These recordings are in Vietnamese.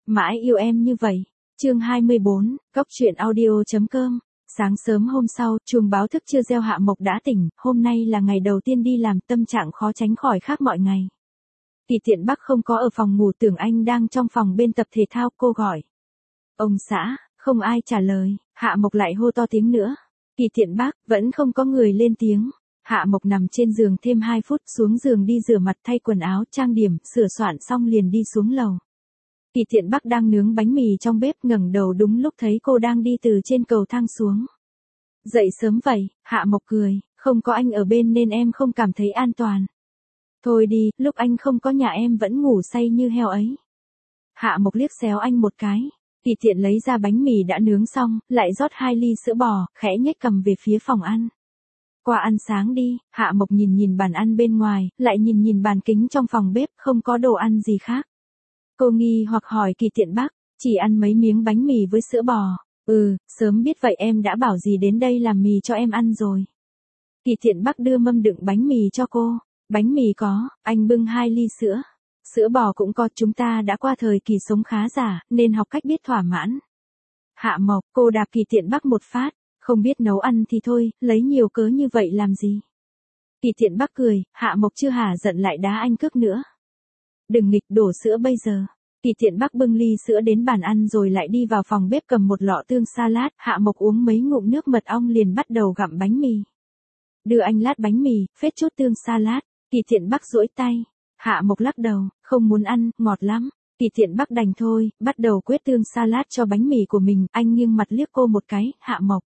Mãi yêu em như vậy. Chương 24, Góc truyện audio.com. Sáng sớm hôm sau, chuông báo thức chưa reo Hạ Mộc đã tỉnh, hôm nay là ngày đầu tiên đi làm, tâm trạng khó tránh khỏi khác mọi ngày. Kỳ Tiện Bắc không có ở phòng ngủ, tưởng anh đang trong phòng bên tập thể thao, cô gọi. Ông xã, không ai trả lời, Hạ Mộc lại hô to tiếng nữa. Kỳ Tiện Bắc, vẫn không có người lên tiếng. Hạ Mộc nằm trên giường thêm 2 phút, xuống giường đi rửa mặt, thay quần áo, trang điểm, sửa soạn xong liền đi xuống lầu. Kỳ Tiện Bắc đang nướng bánh mì trong bếp, ngẩng đầu đúng lúc thấy cô đang đi từ trên cầu thang xuống. Dậy sớm vậy, Hạ Mộc cười, không có anh ở bên nên em không cảm thấy an toàn. Thôi đi, lúc anh không có nhà em vẫn ngủ say như heo ấy. Hạ Mộc liếc xéo anh một cái. Kỳ Tiện lấy ra bánh mì đã nướng xong, lại rót 2 ly sữa bò, khẽ nhếch cầm về phía phòng ăn. Qua ăn sáng đi. Hạ Mộc nhìn bàn ăn bên ngoài, lại nhìn bàn kính trong phòng bếp, không có đồ ăn gì khác. Cô nghi hoặc hỏi Kỳ Tiện Bắc, chỉ ăn mấy miếng bánh mì với sữa bò. Sớm biết vậy em đã bảo gì đến đây làm mì cho em ăn rồi. Kỳ Tiện Bắc đưa mâm đựng bánh mì cho cô. Bánh mì có, anh bưng 2 ly sữa. Sữa bò cũng có, chúng ta đã qua thời kỳ sống khá giả, nên học cách biết thỏa mãn. Hạ Mộc, cô đạp Kỳ Tiện Bắc một phát, không biết nấu ăn thì thôi, lấy nhiều cớ như vậy làm gì. Kỳ Tiện Bắc cười, Hạ Mộc chưa hả giận lại đá anh cước nữa. Đừng nghịch, đổ sữa bây giờ. Kỳ Tiện Bắc bưng ly sữa đến bàn ăn rồi lại đi vào phòng bếp cầm một lọ tương salad, Hạ Mộc uống mấy ngụm nước mật ong liền bắt đầu gặm bánh mì. Đưa anh lát bánh mì, phết chút tương salad. Kỳ Tiện Bắc duỗi tay. Hạ Mộc lắc đầu, không muốn ăn, ngọt lắm. Kỳ Tiện Bắc đành thôi, bắt đầu quết tương salad cho bánh mì của mình, anh nghiêng mặt liếc cô một cái, Hạ Mộc.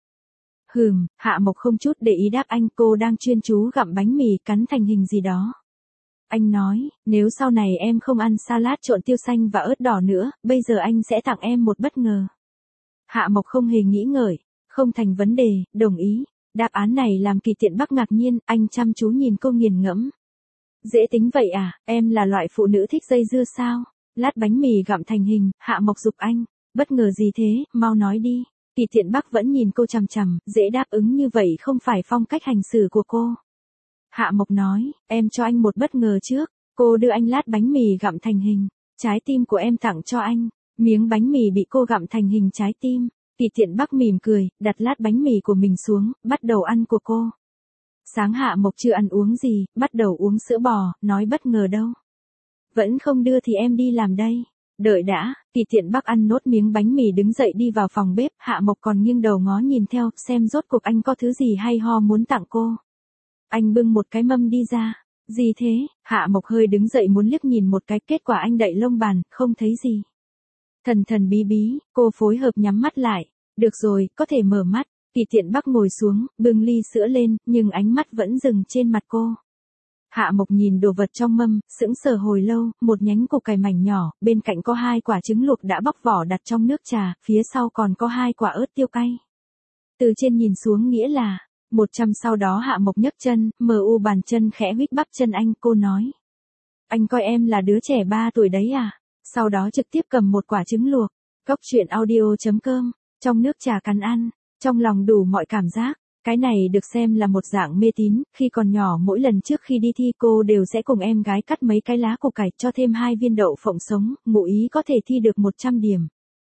Hạ Mộc không chút để ý đáp anh, cô đang chuyên chú gặm bánh mì, cắn thành hình gì đó. Anh nói, nếu sau này em không ăn salad trộn tiêu xanh và ớt đỏ nữa, bây giờ anh sẽ tặng em một bất ngờ. Hạ Mộc không hề nghĩ ngợi, không thành vấn đề, đồng ý. Đáp án này làm Kỳ Tiện Bắc ngạc nhiên, anh chăm chú nhìn cô nghiền ngẫm. Dễ tính vậy à, em là loại phụ nữ thích dây dưa sao? Lát bánh mì gặm thành hình, Hạ Mộc giục anh. Bất ngờ gì thế, mau nói đi. Kỳ Tiện Bắc vẫn nhìn cô chằm chằm, dễ đáp ứng như vậy không phải phong cách hành xử của cô. Hạ Mộc nói, em cho anh một bất ngờ trước. Cô đưa anh lát bánh mì gặm thành hình. Trái tim của em tặng cho anh. Miếng bánh mì bị cô gặm thành hình trái tim. Kỳ Tiện Bắc mỉm cười, đặt lát bánh mì của mình xuống, bắt đầu ăn của cô. Sáng Hạ Mộc chưa ăn uống gì, bắt đầu uống sữa bò, nói bất ngờ đâu. Vẫn không đưa thì em đi làm đây. Đợi đã. Kỳ Tiện Bắc ăn nốt miếng bánh mì đứng dậy đi vào phòng bếp, Hạ Mộc còn nghiêng đầu ngó nhìn theo, xem rốt cuộc anh có thứ gì hay ho muốn tặng cô. Anh bưng một cái mâm đi ra. Gì thế? Hạ Mộc hơi đứng dậy muốn liếc nhìn một cái, kết quả anh đậy lông bàn, không thấy gì. Thần bí bí, cô phối hợp nhắm mắt lại. Được rồi, có thể mở mắt. Kỳ Tiện Bắc ngồi xuống, bưng ly sữa lên, nhưng ánh mắt vẫn dừng trên mặt cô. Hạ Mộc nhìn đồ vật trong mâm, sững sờ hồi lâu, một nhánh củ cải mảnh nhỏ, bên cạnh có 2 quả trứng luộc đã bóc vỏ đặt trong nước trà, phía sau còn có 2 quả ớt tiêu cay. Từ trên nhìn xuống nghĩa là 100. Sau đó Hạ Mộc nhấc chân, bàn chân khẽ huých bắp chân anh, cô nói. Anh coi em là đứa trẻ 3 tuổi đấy à? Sau đó trực tiếp cầm một quả trứng luộc. Góc truyện audio.com. Trong nước trà cắn ăn. Trong lòng đủ mọi cảm giác. Cái này được xem là một dạng mê tín, khi còn nhỏ mỗi lần trước khi đi thi cô đều sẽ cùng em gái cắt mấy cái lá củ cải cho thêm 2 viên đậu phộng sống, ngụ ý có thể thi được 100 điểm.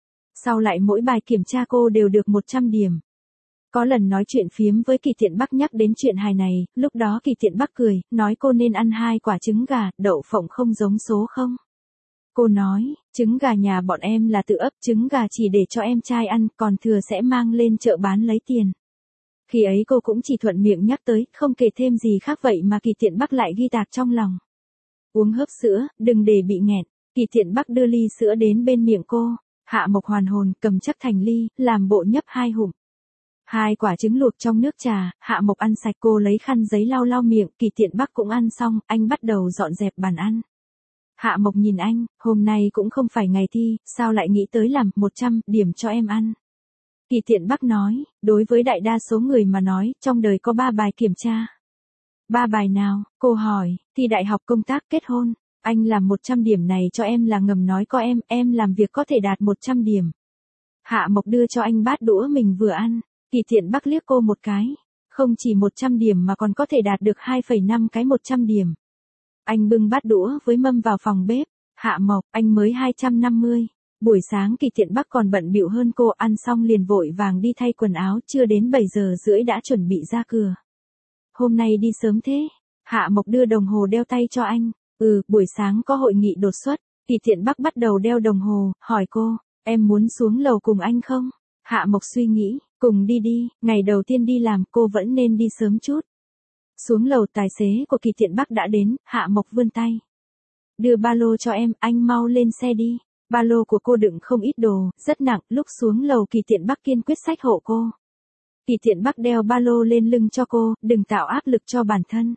Sau lại mỗi bài kiểm tra cô đều được 100 điểm. Có lần nói chuyện phiếm với Kỳ Tiện Bắc nhắc đến chuyện hài này, lúc đó Kỳ Tiện Bắc cười, nói cô nên ăn 2 quả trứng gà, đậu phộng không giống số không? Cô nói, trứng gà nhà bọn em là tự ấp, trứng gà chỉ để cho em trai ăn, còn thừa sẽ mang lên chợ bán lấy tiền. Khi ấy cô cũng chỉ thuận miệng nhắc tới, không kể thêm gì khác vậy mà Kỳ Tiện Bắc lại ghi tạc trong lòng. Uống hớp sữa, đừng để bị nghẹn. Kỳ Tiện Bắc đưa ly sữa đến bên miệng cô. Hạ Mộc hoàn hồn, cầm chắc thành ly, làm bộ nhấp 2 hụm. 2 quả trứng luộc trong nước trà, Hạ Mộc ăn sạch, cô lấy khăn giấy lau miệng, Kỳ Tiện Bắc cũng ăn xong, anh bắt đầu dọn dẹp bàn ăn. Hạ Mộc nhìn anh, hôm nay cũng không phải ngày thi, sao lại nghĩ tới làm 100 điểm cho em ăn. Kỳ Tiện Bắc nói, đối với đại đa số người mà nói, trong đời có 3 bài kiểm tra. 3 bài nào? Cô hỏi, thi đại học, công tác, kết hôn. Anh làm 100 điểm này cho em là ngầm nói có em làm việc có thể đạt 100 điểm. Hạ Mộc đưa cho anh bát đũa mình vừa ăn. Kỳ Tiện Bắc liếc cô một cái. Không chỉ 100 điểm mà còn có thể đạt được 2,5 cái 100 điểm. Anh bưng bát đũa với mâm vào phòng bếp. Hạ Mộc, anh mới 250. Buổi sáng Kỳ Thiện Bắc còn bận bịu hơn cô, ăn xong liền vội vàng đi thay quần áo, chưa đến 7 giờ rưỡi đã chuẩn bị ra cửa. Hôm nay đi sớm thế? Hạ Mộc đưa đồng hồ đeo tay cho anh. Buổi sáng có hội nghị đột xuất. Kỳ Thiện Bắc bắt đầu đeo đồng hồ, hỏi cô, em muốn xuống lầu cùng anh không? Hạ Mộc suy nghĩ, cùng đi đi, ngày đầu tiên đi làm cô vẫn nên đi sớm chút. Xuống lầu tài xế của Kỳ Thiện Bắc đã đến, Hạ Mộc vươn tay. Đưa ba lô cho em, anh mau lên xe đi. Ba lô của cô đựng không ít đồ, rất nặng, lúc xuống lầu Kỳ Thiện Bắc kiên quyết xách hộ cô. Kỳ Thiện Bắc đeo ba lô lên lưng cho cô, đừng tạo áp lực cho bản thân.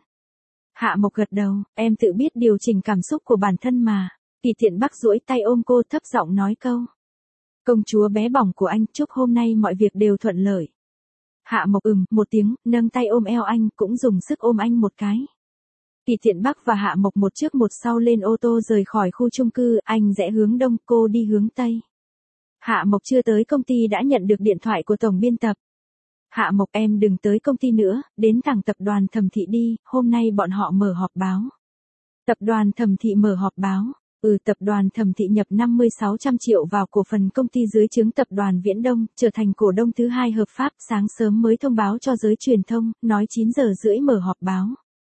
Hạ Mộc gật đầu, em tự biết điều chỉnh cảm xúc của bản thân mà. Kỳ Thiện Bắc duỗi tay ôm cô thấp giọng nói câu. Công chúa bé bỏng của anh, chúc hôm nay mọi việc đều thuận lợi. Hạ Mộc một tiếng, nâng tay ôm eo anh, cũng dùng sức ôm anh một cái. Kỳ Thiện Bắc và Hạ Mộc một trước một sau lên ô tô rời khỏi khu chung cư, anh rẽ hướng đông, cô đi hướng tây. Hạ Mộc chưa tới công ty đã nhận được điện thoại của tổng biên tập. Hạ Mộc, em đừng tới công ty nữa, đến thẳng tập đoàn Thẩm Thị đi, hôm nay bọn họ mở họp báo. Tập đoàn Thẩm Thị mở họp báo. Tập đoàn Thẩm Thị nhập 50-600 triệu vào cổ phần công ty dưới trướng tập đoàn Viễn Đông, trở thành cổ đông thứ 2 hợp pháp, sáng sớm mới thông báo cho giới truyền thông, nói 9 giờ rưỡi mở họp báo.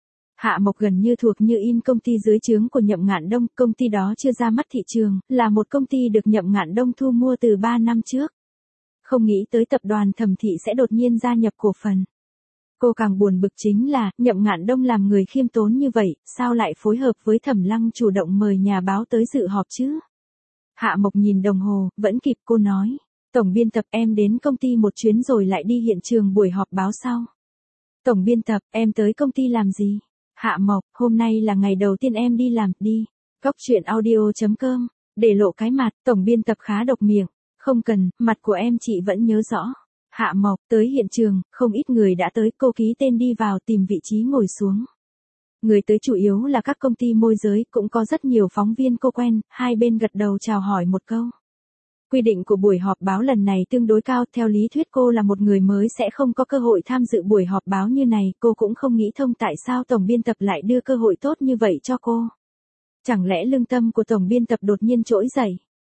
Hạ Mộc gần như thuộc như in công ty dưới trướng của Nhậm Ngạn Đông, công ty đó chưa ra mắt thị trường, là một công ty được Nhậm Ngạn Đông thu mua từ 3 năm trước. Không nghĩ tới tập đoàn Thẩm Thị sẽ đột nhiên gia nhập cổ phần. Cô càng buồn bực chính là, Nhậm Ngạn Đông làm người khiêm tốn như vậy, sao lại phối hợp với Thẩm Lăng chủ động mời nhà báo tới dự họp chứ? Hạ Mộc nhìn đồng hồ, vẫn kịp, cô nói. Tổng biên tập, em đến công ty một chuyến rồi lại đi hiện trường buổi họp báo sau. Tổng biên tập, em tới công ty làm gì? Hạ Mộc, hôm nay là ngày đầu tiên em đi làm, đi. Góc chuyện audio.com, để lộ cái mặt, tổng biên tập khá độc miệng. Không cần, mặt của em chị vẫn nhớ rõ. Hạ Mộc, tới hiện trường, không ít người đã tới, cô ký tên đi vào tìm vị trí ngồi xuống. Người tới chủ yếu là các công ty môi giới, cũng có rất nhiều phóng viên cô quen, hai bên gật đầu chào hỏi một câu. Quy định của buổi họp báo lần này tương đối cao, theo lý thuyết cô là một người mới sẽ không có cơ hội tham dự buổi họp báo như này, cô cũng không nghĩ thông tại sao tổng biên tập lại đưa cơ hội tốt như vậy cho cô. Chẳng lẽ lương tâm của tổng biên tập đột nhiên trỗi dậy?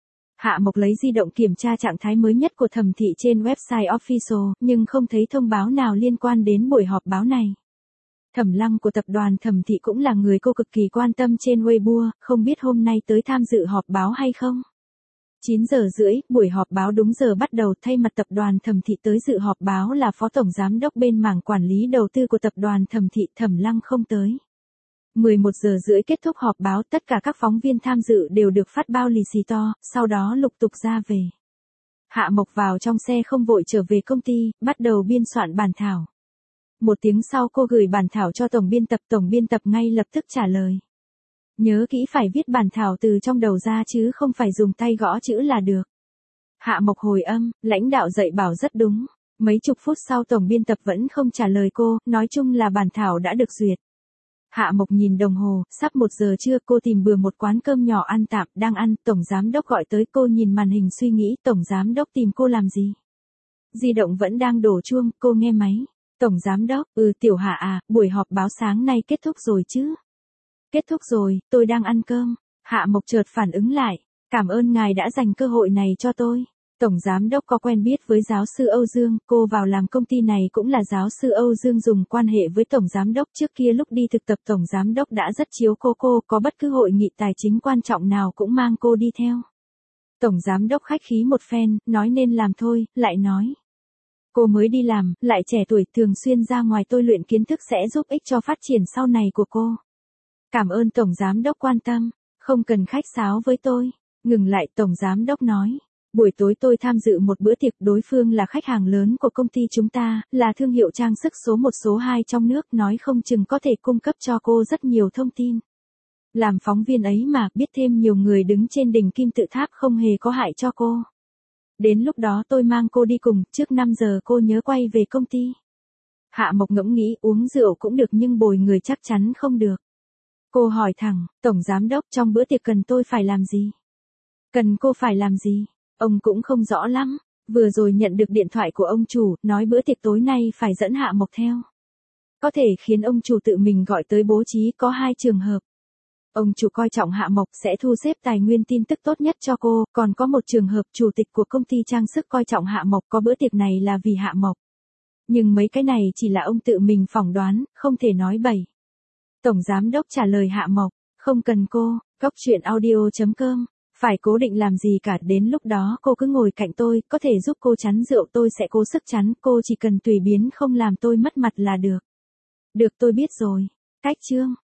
Hạ Mộc lấy di động kiểm tra trạng thái mới nhất của Thẩm Thị trên website official, nhưng không thấy thông báo nào liên quan đến buổi họp báo này. Thẩm Lăng của tập đoàn Thẩm Thị cũng là người cô cực kỳ quan tâm trên Weibo, không biết hôm nay tới tham dự họp báo hay không. 9 giờ rưỡi, buổi họp báo đúng giờ bắt đầu, thay mặt tập đoàn Thẩm Thị tới dự họp báo là Phó Tổng Giám đốc bên mảng quản lý đầu tư của tập đoàn Thẩm Thị, Thẩm Lăng không tới. 11 giờ rưỡi kết thúc họp báo, tất cả các phóng viên tham dự đều được phát bao lì xì to, sau đó lục tục ra về. Hạ Mộc vào trong xe không vội trở về công ty, bắt đầu biên soạn bản thảo. Một tiếng sau cô gửi bản thảo cho tổng biên tập ngay lập tức trả lời. Nhớ kỹ phải viết bản thảo từ trong đầu ra chứ không phải dùng tay gõ chữ là được. Hạ Mộc hồi âm, lãnh đạo dạy bảo rất đúng. Mấy chục phút sau tổng biên tập vẫn không trả lời cô, nói chung là bản thảo đã được duyệt. Hạ Mộc nhìn đồng hồ, sắp 1 giờ trưa, cô tìm bừa một quán cơm nhỏ ăn tạm, đang ăn, tổng giám đốc gọi tới, cô nhìn màn hình suy nghĩ, tổng giám đốc tìm cô làm gì? Di động vẫn đang đổ chuông, cô nghe máy. Tổng giám đốc, Tiểu Hạ à, buổi họp báo sáng nay kết thúc rồi chứ? Kết thúc rồi, tôi đang ăn cơm. Hạ Mộc chợt phản ứng lại, cảm ơn ngài đã dành cơ hội này cho tôi. Tổng giám đốc có quen biết với giáo sư Âu Dương, cô vào làm công ty này cũng là giáo sư Âu Dương dùng quan hệ với tổng giám đốc, trước kia lúc đi thực tập tổng giám đốc đã rất chiếu cô có bất cứ hội nghị tài chính quan trọng nào cũng mang cô đi theo. Tổng giám đốc khách khí một phen, nói nên làm thôi, lại nói. Cô mới đi làm, lại trẻ tuổi, thường xuyên ra ngoài tôi luyện kiến thức sẽ giúp ích cho phát triển sau này của cô. Cảm ơn tổng giám đốc quan tâm, không cần khách sáo với tôi. Ngừng lại, tổng giám đốc nói. Buổi tối tôi tham dự một bữa tiệc, đối phương là khách hàng lớn của công ty chúng ta, là thương hiệu trang sức số 1 số 2 trong nước, nói không chừng có thể cung cấp cho cô rất nhiều thông tin. Làm phóng viên ấy mà, biết thêm nhiều người đứng trên đỉnh kim tự tháp không hề có hại cho cô. Đến lúc đó tôi mang cô đi cùng, trước 5 giờ cô nhớ quay về công ty. Hạ Mộc ngẫm nghĩ, uống rượu cũng được nhưng bồi người chắc chắn không được. Cô hỏi thẳng, tổng giám đốc, trong bữa tiệc cần tôi phải làm gì? Cần cô phải làm gì? Ông cũng không rõ lắm, vừa rồi nhận được điện thoại của ông chủ, nói bữa tiệc tối nay phải dẫn Hạ Mộc theo. Có thể khiến ông chủ tự mình gọi tới bố trí, có 2 trường hợp. Ông chủ coi trọng Hạ Mộc sẽ thu xếp tài nguyên tin tức tốt nhất cho cô, còn có một trường hợp chủ tịch của công ty trang sức coi trọng Hạ Mộc có bữa tiệc này là vì Hạ Mộc. Nhưng mấy cái này chỉ là ông tự mình phỏng đoán, không thể nói bậy. Tổng giám đốc trả lời Hạ Mộc, không cần cô, góc chuyện audio.com, phải cố định làm gì cả, đến lúc đó cô cứ ngồi cạnh tôi, có thể giúp cô chắn rượu tôi sẽ cố sức chắn, cô chỉ cần tùy biến không làm tôi mất mặt là được. Được tôi biết rồi. Cách chương.